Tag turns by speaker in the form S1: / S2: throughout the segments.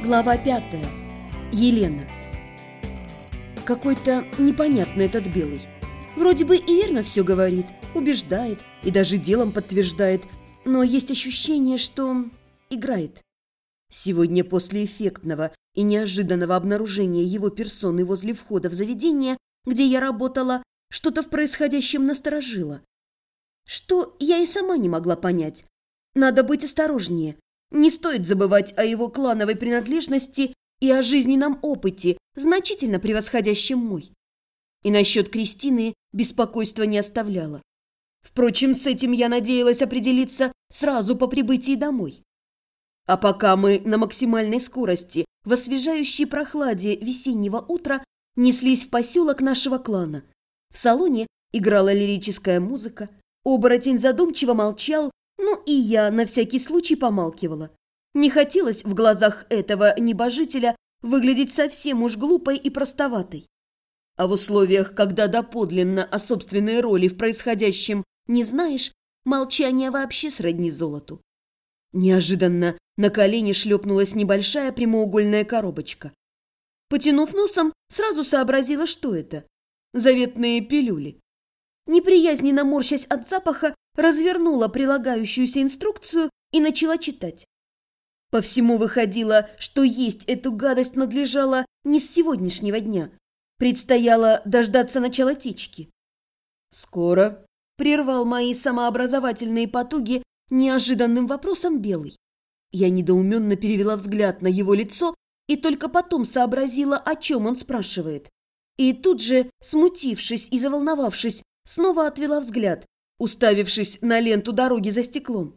S1: Глава 5. Елена. Какой-то непонятный этот Белый. Вроде бы и верно все говорит, убеждает и даже делом подтверждает, но есть ощущение, что играет. Сегодня после эффектного и неожиданного обнаружения его персоны возле входа в заведение, где я работала, что-то в происходящем насторожило. Что я и сама не могла понять. Надо быть осторожнее. Не стоит забывать о его клановой принадлежности и о жизненном опыте, значительно превосходящем мой. И насчет Кристины беспокойства не оставляло. Впрочем, с этим я надеялась определиться сразу по прибытии домой. А пока мы на максимальной скорости, в освежающей прохладе весеннего утра, неслись в поселок нашего клана. В салоне играла лирическая музыка, оборотень задумчиво молчал, ну и я на всякий случай помалкивала. Не хотелось в глазах этого небожителя выглядеть совсем уж глупой и простоватой. А в условиях, когда доподлинно о собственной роли в происходящем не знаешь, молчание вообще сродни золоту. Неожиданно на колени шлепнулась небольшая прямоугольная коробочка. Потянув носом, сразу сообразила, что это. Заветные пилюли. Неприязненно морщась от запаха, развернула прилагающуюся инструкцию и начала читать. По всему выходило, что есть эту гадость надлежало не с сегодняшнего дня. Предстояло дождаться начала течки. «Скоро», — прервал мои самообразовательные потуги неожиданным вопросом Белый. Я недоуменно перевела взгляд на его лицо и только потом сообразила, о чем он спрашивает. И тут же, смутившись и заволновавшись, снова отвела взгляд, уставившись на ленту дороги за стеклом.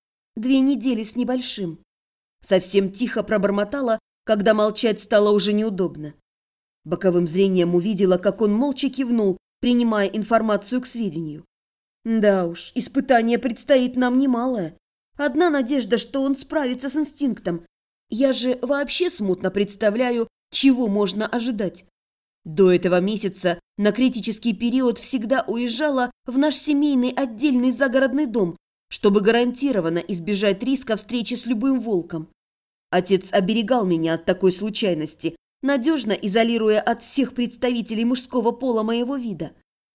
S1: 2 недели с небольшим. Совсем тихо пробормотала, когда молчать стало уже неудобно. Боковым зрением увидела, как он молча кивнул, принимая информацию к сведению. Да уж, испытание предстоит нам немалое. Одна надежда, что он справится с инстинктом. Я же вообще смутно представляю, чего можно ожидать. До этого месяца на критический период всегда уезжала в наш семейный отдельный загородный дом, чтобы гарантированно избежать риска встречи с любым волком. Отец оберегал меня от такой случайности, надежно изолируя от всех представителей мужского пола моего вида.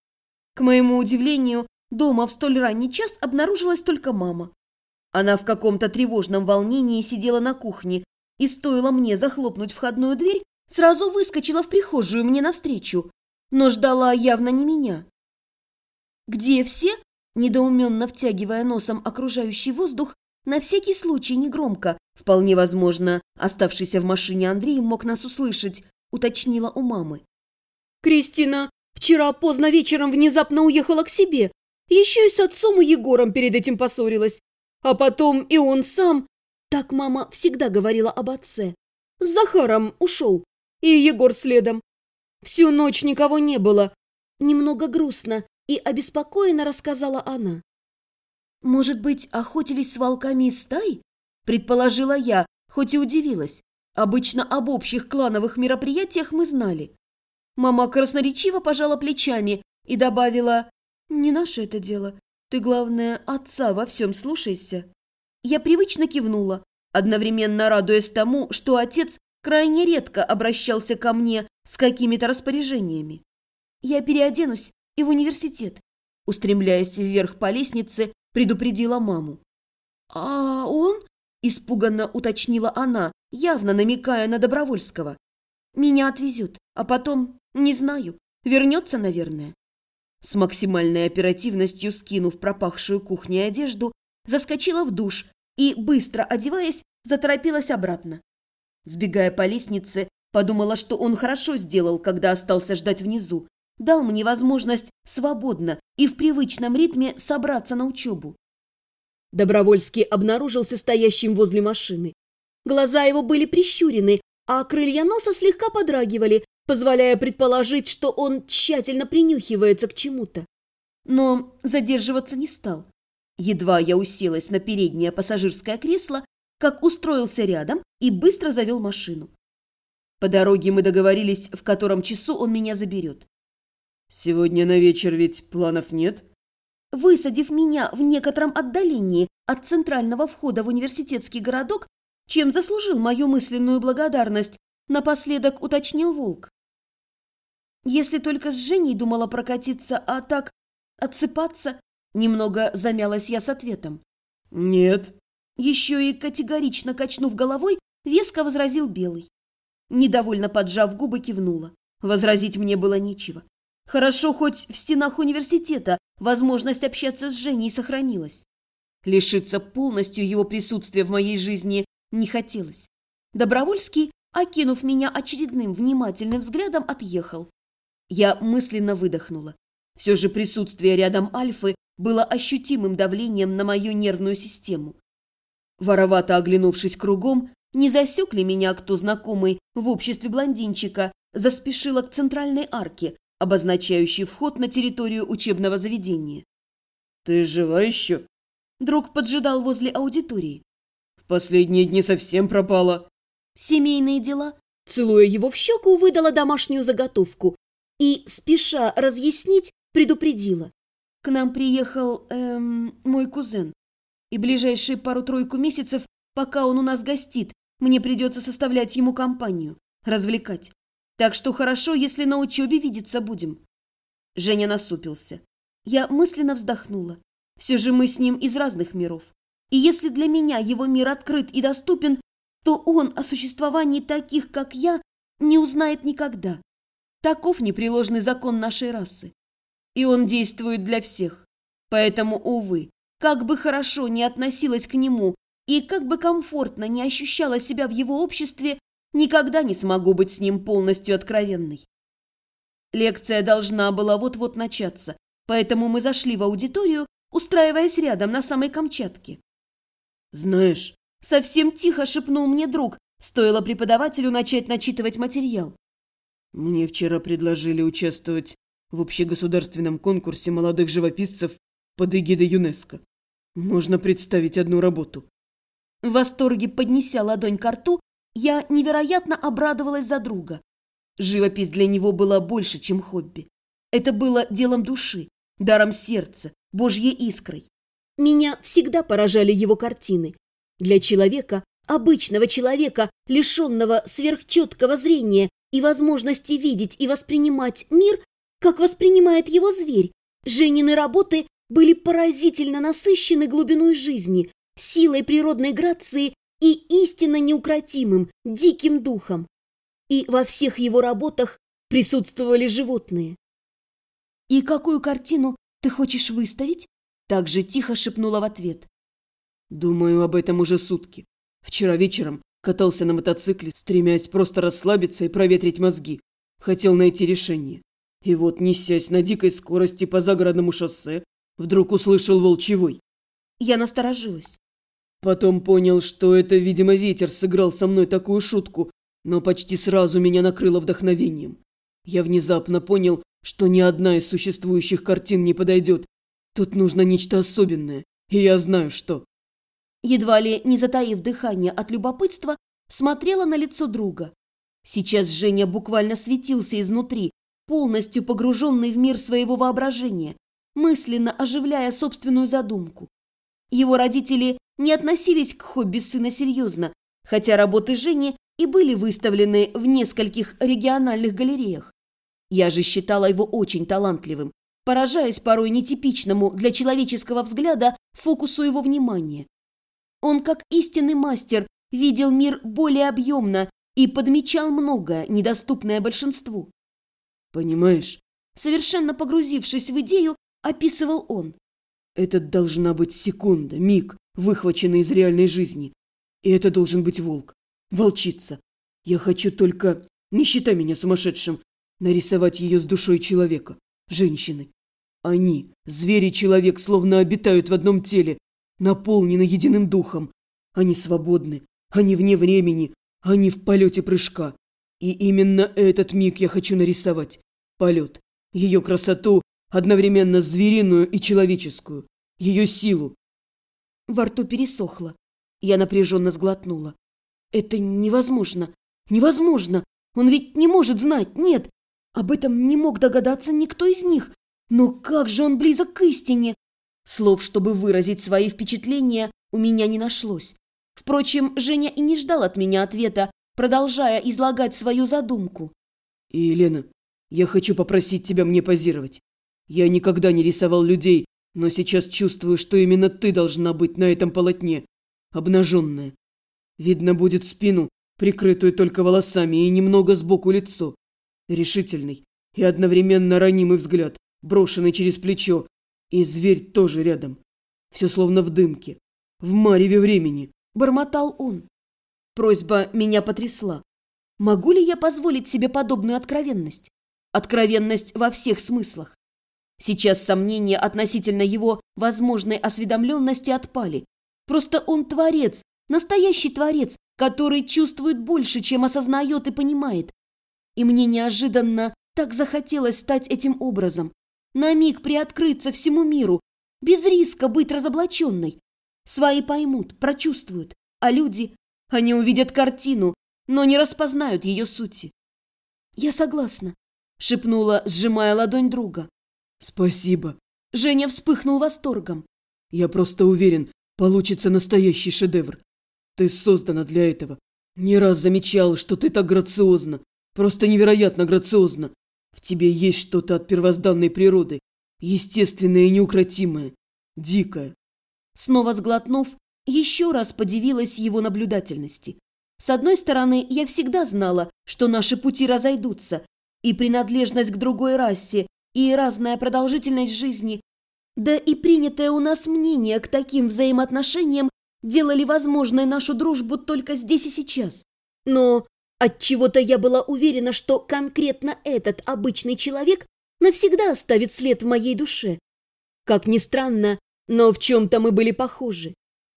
S1: К моему удивлению, дома в столь ранний час обнаружилась только мама. Она в каком-то тревожном волнении сидела на кухне, и стоило мне захлопнуть входную дверь, сразу выскочила в прихожую мне навстречу, но ждала явно не меня. «Где все?» – недоуменно втягивая носом окружающий воздух, на всякий случай негромко, вполне возможно, оставшийся в машине Андрей мог нас услышать, уточнила у мамы. «Кристина вчера поздно вечером внезапно уехала к себе, еще и с отцом и Егором перед этим поссорилась, а потом и он сам, так мама всегда говорила об отце, с Захаром ушел. И Егор следом. Всю ночь никого не было. Немного грустно и обеспокоенно рассказала она. Может быть, охотились с волками из стаи? Предположила я, хоть и удивилась. Обычно об общих клановых мероприятиях мы знали. Мама красноречиво пожала плечами и добавила: «Не наше это дело. Ты, главное, отца во всем слушайся». Я привычно кивнула, одновременно радуясь тому, что отец крайне редко обращался ко мне с какими-то распоряжениями. «Я переоденусь и в университет», устремляясь вверх по лестнице, предупредила маму. «А он?» – испуганно уточнила она, явно намекая на Добровольского. «Меня отвезет, а потом, не знаю, вернется, наверное». С максимальной оперативностью скинув пропахшую кухней одежду, заскочила в душ и, быстро одеваясь, заторопилась обратно. Сбегая по лестнице, подумала, что он хорошо сделал, когда остался ждать внизу, дал мне возможность свободно и в привычном ритме собраться на учебу. Добровольский обнаружился стоящим возле машины. Глаза его были прищурены, а крылья носа слегка подрагивали, позволяя предположить, что он тщательно принюхивается к чему-то. Но задерживаться не стал. Едва я уселась на переднее пассажирское кресло, как устроился рядом и быстро завел машину. По дороге мы договорились, в котором часу он меня заберет.
S2: «Сегодня на вечер ведь планов нет?»
S1: Высадив меня в некотором отдалении от центрального входа в университетский городок, Чем заслужил мою мысленную благодарность, напоследок уточнил волк. Если только с Женей думала прокатиться, а так отсыпаться, немного замялась я с ответом.
S2: Нет.
S1: Еще и категорично качнув головой, веско возразил Белый. Недовольно поджав губы, кивнула. Возразить мне было нечего. Хорошо, хоть в стенах университета возможность общаться с Женей сохранилась. Лишиться полностью его присутствия в моей жизни не хотелось. Добровольский, окинув меня очередным внимательным взглядом, отъехал. Я мысленно выдохнула. Все же присутствие рядом Альфы было ощутимым давлением на мою нервную систему. Воровато оглянувшись кругом, не засек ли меня кто знакомый в обществе блондинчика, заспешила к центральной арке, обозначающей вход на территорию учебного заведения.
S2: Ты жива еще?
S1: Друг поджидал возле аудитории.
S2: В последние дни совсем пропала.
S1: Семейные дела. Целуя его в щеку, выдала домашнюю заготовку и, спеша разъяснить, предупредила. К нам приехал, мой кузен. И ближайшие пару-тройку месяцев, пока он у нас гостит, мне придется составлять ему компанию, развлекать. Так что хорошо, если на учебе видеться будем. Женя насупился. Я мысленно вздохнула. Все же мы с ним из разных миров. И если для меня его мир открыт и доступен, то он о существовании таких, как я, не узнает никогда. Таков непреложный закон нашей расы. И он действует для всех. Поэтому, увы, как бы хорошо ни относилась к нему и как бы комфортно не ощущала себя в его обществе, никогда не смогу быть с ним полностью откровенной. Лекция должна была вот-вот начаться, поэтому мы зашли в аудиторию, устраиваясь рядом на самой Камчатке.
S2: Знаешь,
S1: совсем тихо шепнул мне друг, стоило преподавателю начать начитывать материал.
S2: Мне вчера предложили участвовать в общегосударственном конкурсе молодых живописцев под эгидой ЮНЕСКО. Можно представить одну работу.
S1: В восторге поднеся ладонь ко рту, я невероятно обрадовалась за друга. Живопись для него была больше, чем хобби. Это было делом души, даром сердца, Божьей искрой. Меня всегда поражали его картины. Для человека, обычного человека, лишенного сверхчеткого зрения и возможности видеть и воспринимать мир, как воспринимает его зверь, Женины работы были поразительно насыщены глубиной жизни, силой природной грации и истинно неукротимым, диким духом. И во всех его работах присутствовали животные. «И какую картину ты хочешь выставить?» Так же тихо шепнула в ответ.
S2: Думаю об этом уже сутки. Вчера вечером катался на мотоцикле, стремясь просто расслабиться и проветрить мозги. Хотел найти решение. И вот, несясь на дикой скорости по загородному шоссе, вдруг услышал волчий вой.
S1: Я насторожилась.
S2: Потом понял, что это, видимо, ветер сыграл со мной такую шутку, но почти сразу меня накрыло вдохновением. Я внезапно понял, что ни одна из существующих картин не подойдет. Тут нужно нечто особенное, и я знаю, что.
S1: Едва ли не затаив дыхание от любопытства, смотрела на лицо друга. Сейчас Женя буквально светился изнутри, полностью погруженный в мир своего воображения, мысленно оживляя собственную задумку. Его родители не относились к хобби сына серьезно, хотя работы Жени и были выставлены в нескольких региональных галереях. Я же считала его очень талантливым, поражаясь порой нетипичному для человеческого взгляда фокусу его внимания. Он, как истинный мастер, видел мир более объемно и подмечал многое, недоступное большинству.
S2: Понимаешь,
S1: совершенно погрузившись в идею, описывал он.
S2: Это должна быть секунда, миг, выхваченный из реальной жизни. И это должен быть волк, волчица. Я хочу только, не считай меня сумасшедшим, нарисовать ее с душой человека, женщины. Они, зверь и человек, словно обитают в одном теле, наполнены единым духом. Они свободны, они вне времени, они в полете прыжка. И именно этот миг я хочу нарисовать. Полет, ее красоту, одновременно звериную и человеческую, ее силу.
S1: Во рту пересохло. Я напряженно сглотнула. Это невозможно, невозможно. Он ведь не может знать, нет. Об этом не мог догадаться никто из них. Но как же он близок к истине? Слов, чтобы выразить свои впечатления, у меня не нашлось. Впрочем, Женя и не ждал от меня ответа, продолжая излагать свою задумку.
S2: И, Елена, я хочу попросить тебя мне позировать. Я никогда не рисовал людей, но сейчас чувствую, что именно ты должна быть на этом полотне, обнаженная. Видно будет спину, прикрытую только волосами, и немного сбоку лицо. Решительный и одновременно ранимый взгляд, брошенный через плечо, и зверь тоже рядом. Все словно в дымке, в мареве времени.
S1: Бормотал он. Просьба меня потрясла. Могу ли я позволить себе подобную откровенность? Откровенность во всех смыслах. Сейчас сомнения относительно его возможной осведомленности отпали. Просто он творец, настоящий творец, который чувствует больше, чем осознает и понимает. И мне неожиданно так захотелось стать этим образом, на миг приоткрыться всему миру, без риска быть разоблаченной. Свои поймут, прочувствуют, а люди, они увидят картину, но не распознают ее сути. «Я согласна», — шепнула, сжимая ладонь друга.
S2: «Спасибо».
S1: Женя вспыхнул восторгом.
S2: «Я просто уверен, получится настоящий шедевр. Ты создана для этого. Не раз замечал, что ты так грациозна, просто невероятно грациозна. В тебе есть что-то от первозданной природы, естественное и неукротимое, дикое».
S1: Снова сглотнув, еще раз подивилась его наблюдательности. С одной стороны, я всегда знала, что наши пути разойдутся, и принадлежность к другой расе, и разная продолжительность жизни, да и принятое у нас мнение к таким взаимоотношениям делали возможной нашу дружбу только здесь и сейчас. Но отчего-то я была уверена, что конкретно этот обычный человек навсегда оставит след в моей душе. Как ни странно, но в чем-то мы были похожи.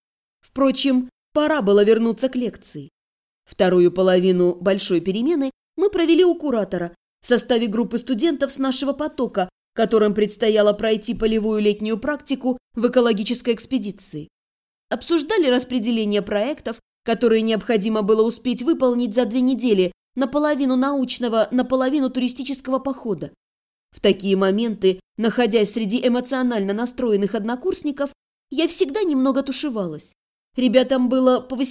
S1: Впрочем, пора было вернуться к лекции. Вторую половину большой перемены мы провели у куратора в составе группы студентов с нашего потока, которым предстояло пройти полевую летнюю практику в экологической экспедиции. Обсуждали распределение проектов, которые необходимо было успеть выполнить за 2 недели, наполовину научного, наполовину туристического похода. В такие моменты, находясь среди эмоционально настроенных однокурсников, я всегда немного тушевалась. Ребятам было по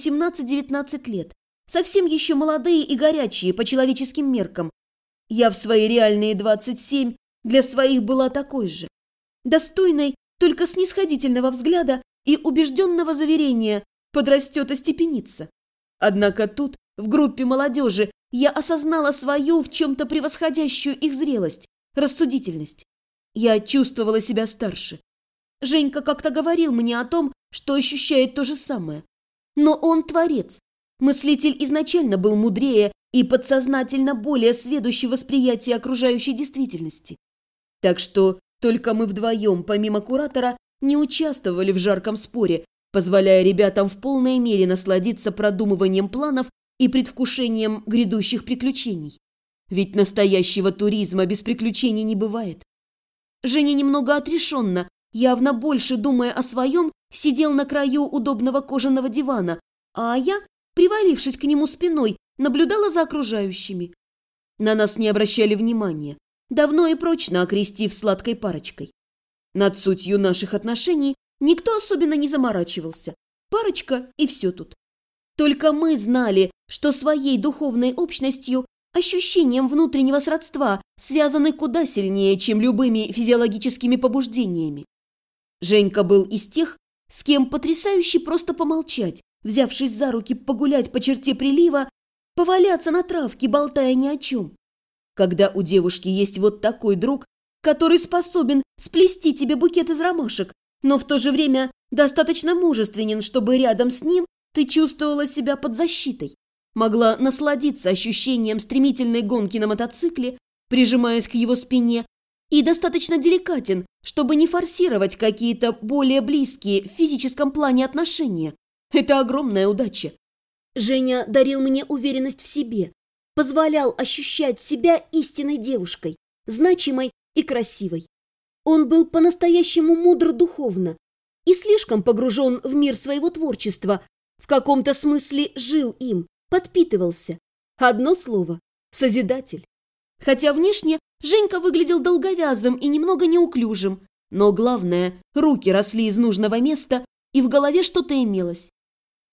S1: 18-19 лет, совсем еще молодые и горячие по человеческим меркам. Я в свои реальные 27 для своих была такой же. Достойной только снисходительного взгляда и убежденного заверения подрастет, остепенится. Однако тут, в группе молодежи, я осознала свою в чем-то превосходящую их зрелость, рассудительность. Я чувствовала себя старше. Женька как-то говорил мне о том, что ощущает то же самое. Но он творец. Мыслитель изначально был мудрее и подсознательно более сведущий в восприятии окружающей действительности. Так что только мы вдвоем, помимо куратора, не участвовали в жарком споре, позволяя ребятам в полной мере насладиться продумыванием планов и предвкушением грядущих приключений. Ведь настоящего туризма без приключений не бывает. Женя немного отрешенно, явно больше думая о своем, сидел на краю удобного кожаного дивана, а я, привалившись к нему спиной, наблюдала за окружающими. На нас не обращали внимания, давно и прочно окрестив сладкой парочкой. Над сутью наших отношений никто особенно не заморачивался. Парочка и все тут. Только мы знали, что своей духовной общностью, ощущением внутреннего сродства связаны куда сильнее, чем любыми физиологическими побуждениями. Женька был из тех, с кем потрясающе просто помолчать, взявшись за руки погулять по черте прилива, поваляться на травке, болтая ни о чем. Когда у девушки есть вот такой друг, который способен сплести тебе букет из ромашек, но в то же время достаточно мужественен, чтобы рядом с ним ты чувствовала себя под защитой, могла насладиться ощущением стремительной гонки на мотоцикле, прижимаясь к его спине, и достаточно деликатен, чтобы не форсировать какие-то более близкие в физическом плане отношения. Это огромная удача. Женя дарил мне уверенность в себе, позволял ощущать себя истинной девушкой, значимой и красивой. Он был по-настоящему мудр духовно и слишком погружен в мир своего творчества, в каком-то смысле жил им, подпитывался. Одно слово – созидатель. Хотя внешне Женька выглядел долговязым и немного неуклюжим, но главное – руки росли из нужного места и в голове что-то имелось.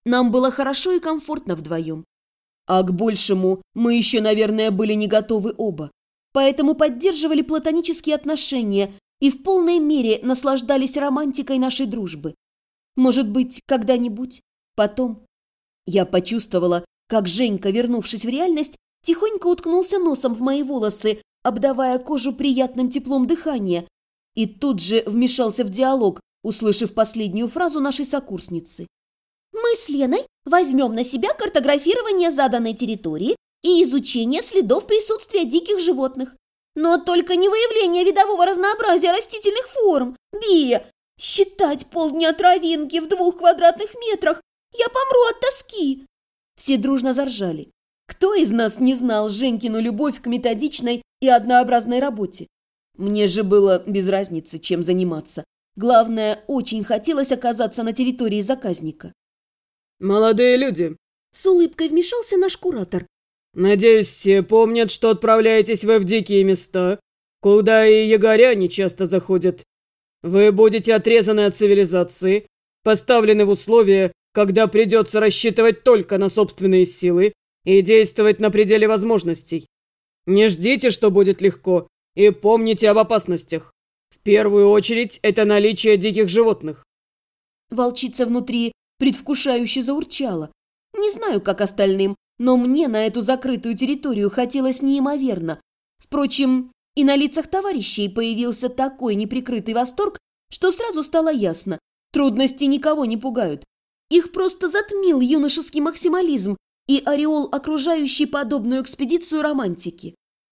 S1: Нам было хорошо и комфортно вдвоем. А к большему мы еще, наверное, были не готовы оба. Поэтому поддерживали платонические отношения и в полной мере наслаждались романтикой нашей дружбы. Может быть, когда-нибудь, потом. Я почувствовала, как Женька, вернувшись в реальность, тихонько уткнулся носом в мои волосы, обдавая кожу приятным теплом дыхания, и тут же вмешался в диалог, услышав последнюю фразу нашей сокурсницы. «Мы с Леной возьмем на себя картографирование заданной территории и изучение следов присутствия диких животных. Но только не выявление видового разнообразия растительных форм. Бия, считать полдня травинки в 2 квадратных метрах. Я помру от тоски!» Все дружно заржали. Кто из нас не знал Женькину любовь к методичной и однообразной работе? Мне же было без разницы, чем заниматься. Главное, очень хотелось оказаться на территории заказника.
S2: «Молодые люди!»
S1: — с улыбкой вмешался наш куратор.
S2: «Надеюсь, все помнят, что отправляетесь вы в дикие места, куда и ягоря не часто заходят. Вы будете отрезаны от цивилизации, поставлены в условия, когда придется рассчитывать только на собственные силы и действовать на пределе возможностей. Не ждите, что будет легко, и помните об опасностях. В первую очередь это наличие диких животных».
S1: Волчица внутри предвкушающе заурчала. Не знаю, как остальным, но мне на эту закрытую территорию хотелось неимоверно. Впрочем, и на лицах товарищей появился такой неприкрытый восторг, что сразу стало ясно. Трудности никого не пугают. Их просто затмил юношеский максимализм и ореол, окружающий подобную экспедицию романтики.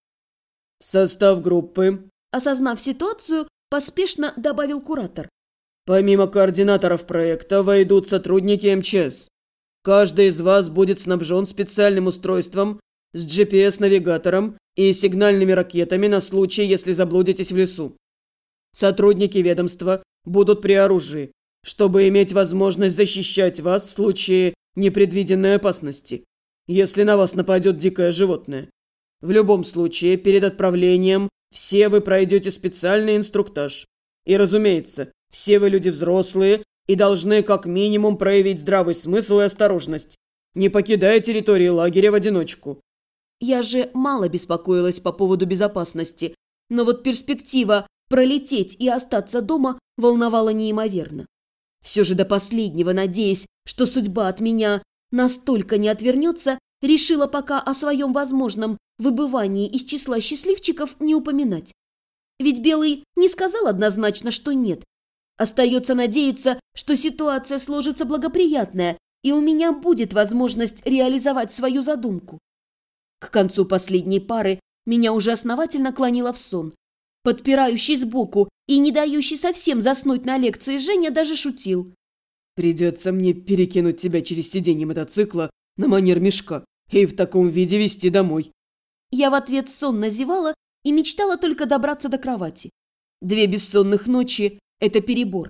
S2: «Состав группы»,
S1: — осознав ситуацию, поспешно добавил куратор.
S2: «Помимо координаторов проекта войдут сотрудники МЧС. Каждый из вас будет снабжен специальным устройством с GPS-навигатором и сигнальными ракетами на случай, если заблудитесь в лесу. Сотрудники ведомства будут при оружии, чтобы иметь возможность защищать вас в случае непредвиденной опасности, если на вас нападет дикое животное. В любом случае, перед отправлением все вы пройдете специальный инструктаж. И, разумеется, все вы люди взрослые и должны как минимум проявить здравый смысл и осторожность, не покидая территории лагеря в одиночку».
S1: Я же мало беспокоилась по поводу безопасности, но вот перспектива пролететь и остаться дома волновала неимоверно. Все же до последнего, надеясь, что судьба от меня настолько не отвернется, решила пока о своем возможном выбывании из числа счастливчиков не упоминать. Ведь Белый не сказал однозначно, что нет. Остается надеяться, что ситуация сложится благоприятная, и у меня будет возможность реализовать свою задумку. К концу последней пары меня уже основательно клонило в сон. Подпирающий сбоку и не дающий совсем заснуть на лекции Женя даже шутил.
S2: «Придется мне перекинуть тебя через сиденье мотоцикла на манер мешка и в таком виде везти домой».
S1: Я в ответ сонно зевала и мечтала только добраться до кровати. 2 бессонных ночи – это перебор.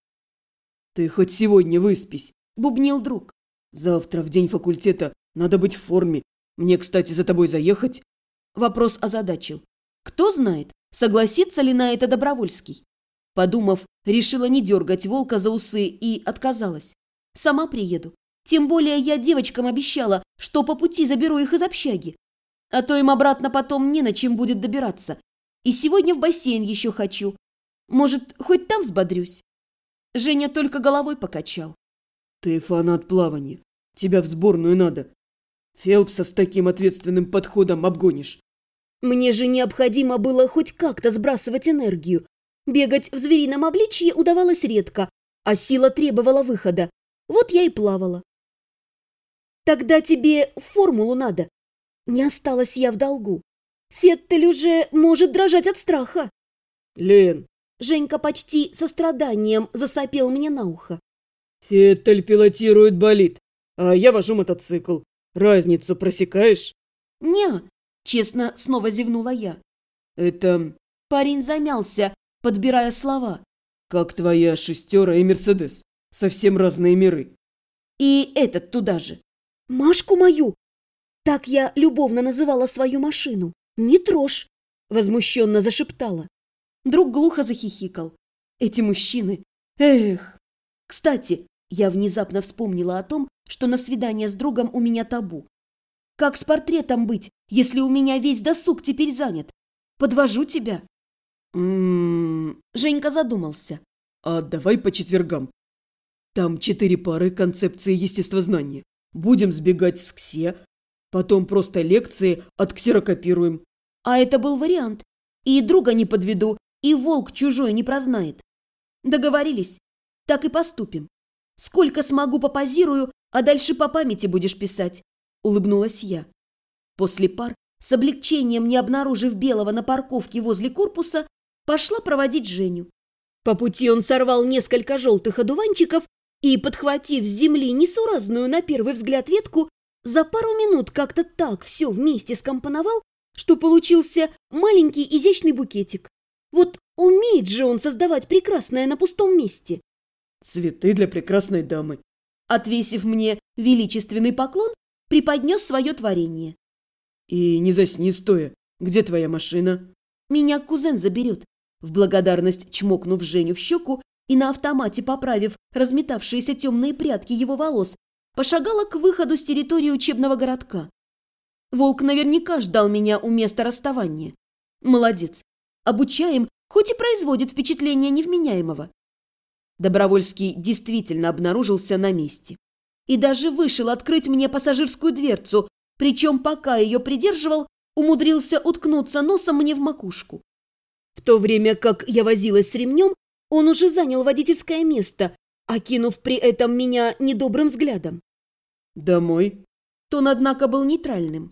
S2: «Ты хоть сегодня выспись»,
S1: – бубнил друг.
S2: «Завтра, в день факультета, надо быть в форме. Мне, кстати, за тобой заехать?»
S1: Вопрос озадачил. Кто знает, согласится ли на это Добровольский. Подумав, решила не дергать волка за усы и отказалась. Сама приеду. Тем более я девочкам обещала, что по пути заберу их из общаги. А то им обратно потом не на чем будет добираться. И сегодня в бассейн еще хочу. Может, хоть там взбодрюсь?» Женя только головой покачал.
S2: «Ты фанат плавания. Тебя в сборную надо. Фелпса с таким ответственным подходом обгонишь».
S1: Мне же необходимо было хоть как-то сбрасывать энергию. Бегать в зверином обличье удавалось редко, а сила требовала выхода. Вот я и плавала. «Тогда тебе формулу надо». Не осталась я в долгу. Феттель уже может дрожать от страха.
S2: «Лен!»
S1: Женька почти со страданием засопел мне на ухо.
S2: «Феттель пилотирует болид, а я вожу мотоцикл. Разницу просекаешь?»
S1: «Не», честно, снова зевнула я.
S2: «Это...»
S1: Парень замялся, подбирая слова.
S2: «Как твоя шестера и Мерседес. Совсем разные миры».
S1: «И этот туда же». «Машку мою!» Так я любовно называла свою машину. «Не трожь!» Возмущенно зашептала. Друг глухо захихикал. Эти мужчины... Эх! Кстати, я внезапно вспомнила о том, что на свидание с другом у меня табу. Как с портретом быть, если у меня весь досуг теперь занят? Подвожу тебя. Женька задумался.
S2: А давай по четвергам. Там 4 пары концепции естествознания. Будем сбегать с КСЕ, потом просто лекции отксерокопируем.
S1: А это был вариант. И друга не подведу, и волк чужой не прознает. Договорились. Так и поступим. Сколько смогу попозирую, а дальше по памяти будешь писать. Улыбнулась я. После пар, с облегчением не обнаружив Белого на парковке возле корпуса, пошла проводить Женю. По пути он сорвал несколько желтых одуванчиков и, подхватив с земли несуразную на первый взгляд ветку, за пару минут как-то так все вместе скомпоновал, что получился маленький изящный букетик. Вот умеет же он создавать прекрасное на пустом месте.
S2: Цветы для прекрасной дамы.
S1: Отвесив мне величественный поклон, преподнес свое творение.
S2: И не засни стоя. Где твоя машина?
S1: Меня кузен заберет. В благодарность чмокнув Женю в щеку и на автомате поправив разметавшиеся темные прядки его волос, пошагала к выходу с территории учебного городка. Волк наверняка ждал меня у места расставания. Молодец. Обучаем, хоть и производит впечатление невменяемого. Добровольский действительно обнаружился на месте. И даже вышел открыть мне пассажирскую дверцу, причем пока ее придерживал, умудрился уткнуться носом мне в макушку. В то время как я возилась с ремнем, он уже занял водительское место, окинув при этом меня недобрым взглядом.
S2: Домой?
S1: Тон, однако, был нейтральным.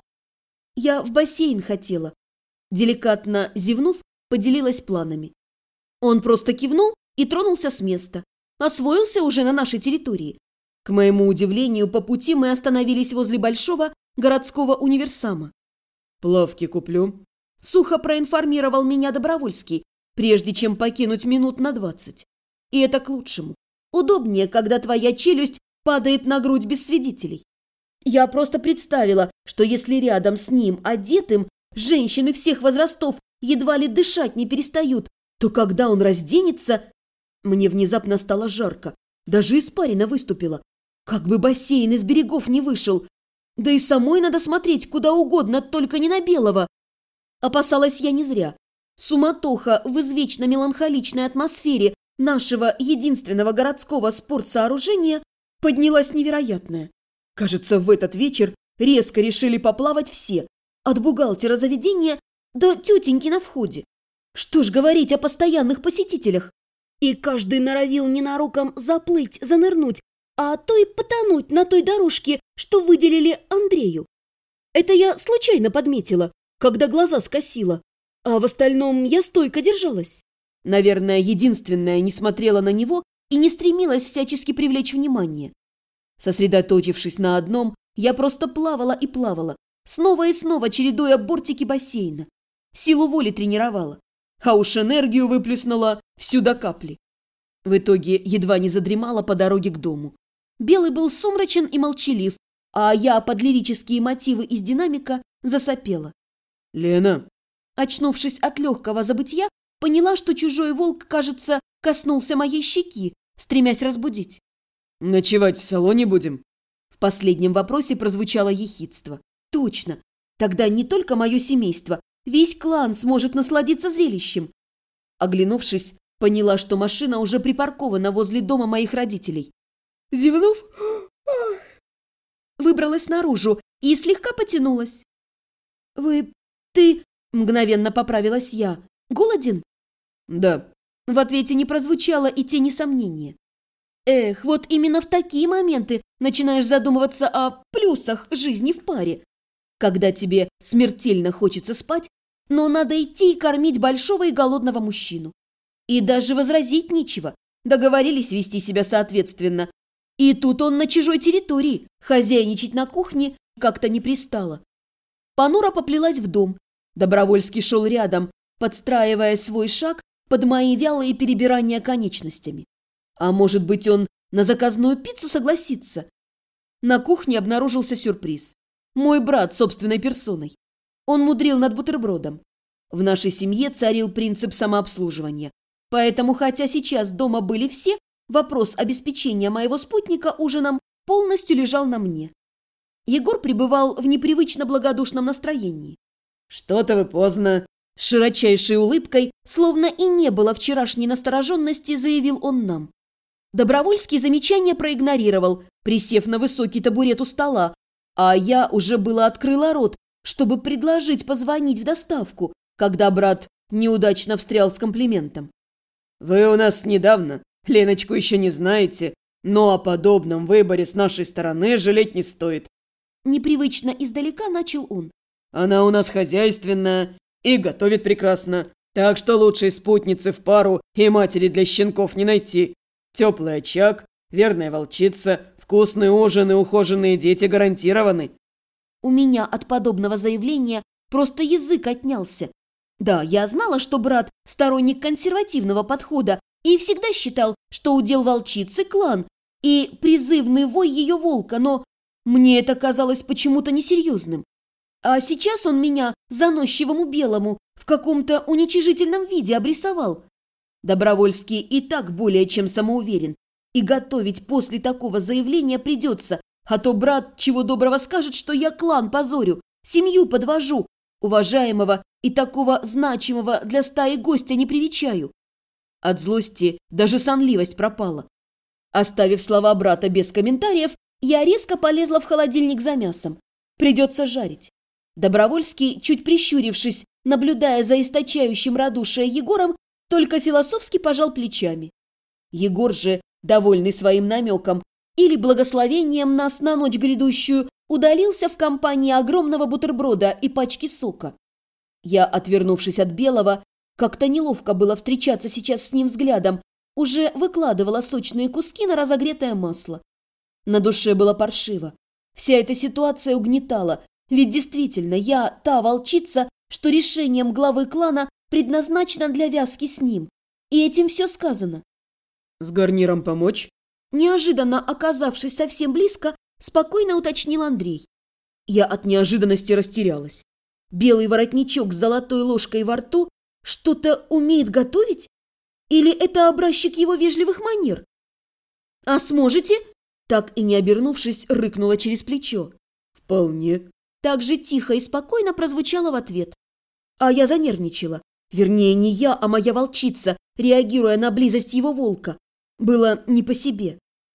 S1: Я в бассейн хотела. Деликатно зевнув, поделилась планами. Он просто кивнул и тронулся с места. Освоился уже на нашей территории. К моему удивлению, по пути мы остановились возле большого городского универсама.
S2: Плавки куплю.
S1: Сухо проинформировал меня Добровольский, прежде чем покинуть минут на 20. И это к лучшему. Удобнее, когда твоя челюсть падает на грудь без свидетелей. Я просто представила, что если рядом с ним, одетым, женщины всех возрастов едва ли дышать не перестают, то когда он разденется... Мне внезапно стало жарко, даже испарина выступила. Как бы бассейн из берегов не вышел. Да и самой надо смотреть куда угодно, только не на Белого. Опасалась я не зря. Суматоха в извечно меланхоличной атмосфере нашего единственного городского спортсооружения поднялась невероятная. Кажется, в этот вечер резко решили поплавать все, от бухгалтера заведения до тетеньки на входе. Что ж говорить о постоянных посетителях? И каждый норовил ненароком заплыть, занырнуть, а то и потонуть на той дорожке, что выделили Андрею. Это я случайно подметила, когда глаза скосила, а в остальном я стойко держалась. Наверное, единственная не смотрела на него и не стремилась всячески привлечь внимание. Сосредоточившись на одном, я просто плавала и плавала, снова и снова чередуя бортики бассейна. Силу воли тренировала, а уж энергию выплеснула всю до капли. В итоге едва не задремала по дороге к дому. Белый был сумрачен и молчалив, а я под лирические мотивы из динамика засопела.
S2: Лена.
S1: Очнувшись от легкого забытья, поняла, что чужой волк, кажется, коснулся моей щеки, стремясь разбудить.
S2: Ночевать в салоне будем?
S1: В последнем вопросе прозвучало ехидство. Точно. Тогда не только мое семейство, весь клан сможет насладиться зрелищем. Оглянувшись, поняла, что машина уже припаркована возле дома моих родителей. Зевнув, выбралась наружу и слегка потянулась. Ты, мгновенно поправилась я, голоден?
S2: Да.
S1: В ответе не прозвучало и тени сомнения. Эх, вот именно в такие моменты начинаешь задумываться о плюсах жизни в паре. Когда тебе смертельно хочется спать, но надо идти и кормить большого и голодного мужчину. И даже возразить нечего, договорились вести себя соответственно. И тут он на чужой территории, хозяйничать на кухне как-то не пристало. Понуро поплелась в дом. Добровольский шел рядом, подстраивая свой шаг под мои вялые перебирания конечностями. А может быть, он на заказную пиццу согласится? На кухне обнаружился сюрприз. Мой брат собственной персоной. Он мудрил над бутербродом. В нашей семье царил принцип самообслуживания. Поэтому, хотя сейчас дома были все, вопрос обеспечения моего спутника ужином полностью лежал на мне. Егор пребывал в непривычно благодушном настроении.
S2: «Что-то вы поздно», —
S1: с широчайшей улыбкой, словно и не было вчерашней настороженности, заявил он нам. Добровольский замечание проигнорировал, присев на высокий табурет у стола, а я уже было открыла рот, чтобы предложить позвонить в доставку, когда брат неудачно встрял с комплиментом.
S2: «Вы у нас недавно, Леночку еще не знаете, но о подобном выборе с нашей стороны жалеть не стоит».
S1: Непривычно издалека начал он.
S2: «Она у нас хозяйственная и готовит прекрасно, так что лучшей спутницы в пару и матери для щенков не найти. Теплый очаг, верная волчица, вкусный ужин и ухоженные дети гарантированы».
S1: У меня от подобного заявления просто язык отнялся. Да, я знала, что брат сторонник консервативного подхода и всегда считал, что удел волчицы клан и призывный вой ее волка, но мне это казалось почему-то несерьезным. А сейчас он меня, заносчивому белому, в каком-то уничижительном виде обрисовал. Добровольский и так более чем самоуверен, и готовить после такого заявления придется, а то брат чего доброго скажет, что я клан позорю, семью подвожу, уважаемого и такого значимого для стаи гостя не привечаю. От злости даже сонливость пропала. Оставив слова брата без комментариев, я резко полезла в холодильник за мясом. Придется жарить. Добровольский, чуть прищурившись, наблюдая за источающим радушие Егором, только философски пожал плечами. Егор же, довольный своим намеком или благословением нас на ночь грядущую, удалился в компании огромного бутерброда и пачки сока. Я, отвернувшись от Белого, как-то неловко было встречаться сейчас с ним взглядом, уже выкладывала сочные куски на разогретое масло. На душе было паршиво. Вся эта ситуация угнетала, ведь действительно я та волчица, что решением главы клана предназначена для вязки с ним. И этим все сказано.
S2: «С гарниром помочь?»
S1: Неожиданно оказавшись совсем близко, спокойно уточнил Андрей. Я от неожиданности растерялась. Белый воротничок с золотой ложкой во рту что-то умеет готовить? Или это образчик его вежливых манер? «А сможете?» Так и не обернувшись, рыкнула через плечо.
S2: «Вполне».
S1: Так же тихо и спокойно прозвучало в ответ. А я занервничала. Вернее, не я, а моя волчица, реагируя на близость его волка. Было не по себе.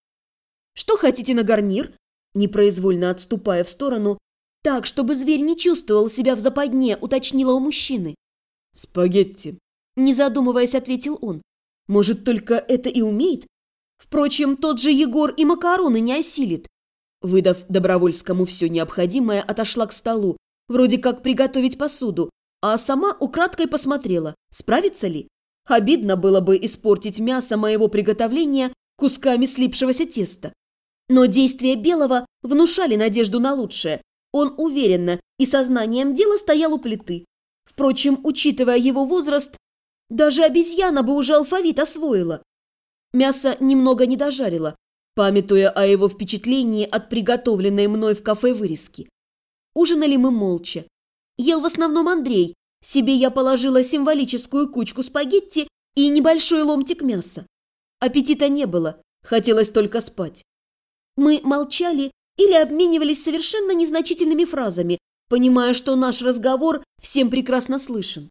S1: «Что хотите на гарнир?» Непроизвольно отступая в сторону, так, чтобы зверь не чувствовал себя в западне, уточнила у мужчины.
S2: «Спагетти»,
S1: – не задумываясь, ответил он. «Может, только это и умеет? Впрочем, тот же Егор и макароны не осилит». Выдав Добровольскому все необходимое, отошла к столу, вроде как приготовить посуду, а сама украдкой посмотрела, справится ли. Обидно было бы испортить мясо моего приготовления кусками слипшегося теста. Но действия Белого внушали надежду на лучшее. Он уверенно и сознанием дела стоял у плиты. Впрочем, учитывая его возраст, даже обезьяна бы уже алфавит освоила. Мясо немного не дожарило, памятуя о его впечатлении от приготовленной мной в кафе вырезки. Ужинали мы молча. Ел в основном Андрей. Себе я положила символическую кучку спагетти и небольшой ломтик мяса. Аппетита не было, хотелось только спать. Мы молчали или обменивались совершенно незначительными фразами, понимая, что наш разговор всем прекрасно слышен.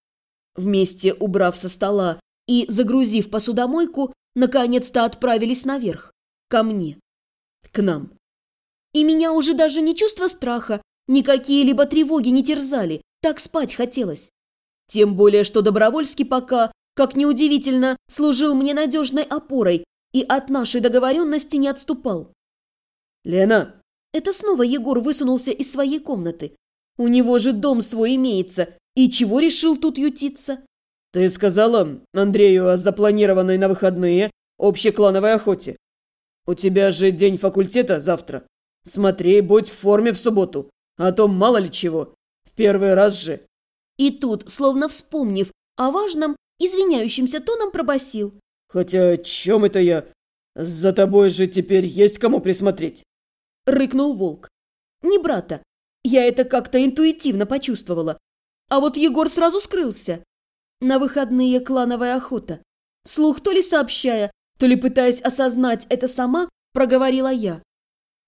S1: Вместе убрав со стола и загрузив посудомойку, наконец-то отправились наверх, ко мне, к нам. И меня уже даже ни чувство страха, ни какие-либо тревоги не терзали, так спать хотелось. Тем более, что Добровольский пока, как неудивительно, служил мне надежной опорой и от нашей договоренности не отступал.
S2: «Лена!»
S1: Это снова Егор высунулся из своей комнаты. У него же дом свой имеется, и чего решил тут ютиться?
S2: «Ты сказала Андрею о запланированной на выходные общеклановой охоте. У тебя же день факультета завтра. Смотри, будь в форме в субботу, а то мало ли чего. В первый раз же».
S1: И тут, словно вспомнив о важном, извиняющимся тоном пробасил.
S2: «Хотя о чем это я? За тобой же теперь есть кому присмотреть».
S1: Рыкнул волк. Не брата. Я это как-то интуитивно почувствовала. А вот Егор сразу скрылся. На выходные клановая охота. Вслух то ли сообщая, то ли пытаясь осознать это сама, проговорила я.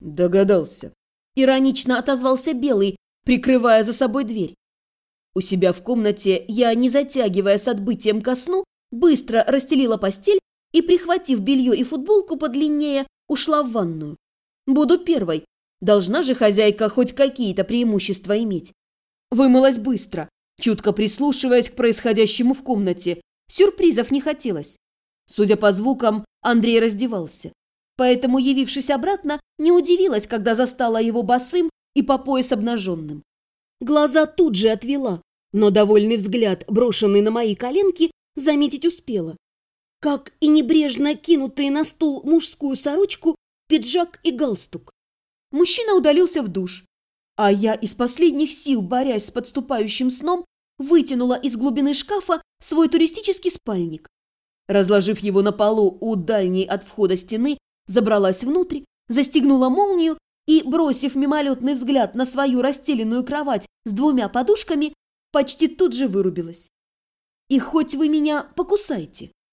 S2: Догадался.
S1: Иронично отозвался Белый, прикрывая за собой дверь. У себя в комнате я, не затягивая с отбытием ко сну, быстро расстелила постель и, прихватив белье и футболку подлиннее, ушла в ванную. Буду первой. Должна же хозяйка хоть какие-то преимущества иметь. Вымылась быстро, чутко прислушиваясь к происходящему в комнате. Сюрпризов не хотелось. Судя по звукам, Андрей раздевался. Поэтому, явившись обратно, не удивилась, когда застала его босым и по пояс обнаженным. Глаза тут же отвела, но довольный взгляд, брошенный на мои коленки, заметить успела. Как и небрежно кинутые на стол мужскую сорочку, пиджак и галстук. Мужчина удалился в душ, а я из последних сил, борясь с подступающим сном, вытянула из глубины шкафа свой туристический спальник. Разложив его на полу у дальней от входа стены, забралась внутрь, застегнула молнию и, бросив мимолетный взгляд на свою расстеленную кровать с 2 подушками, почти тут же вырубилась. И хоть вы меня покусайте,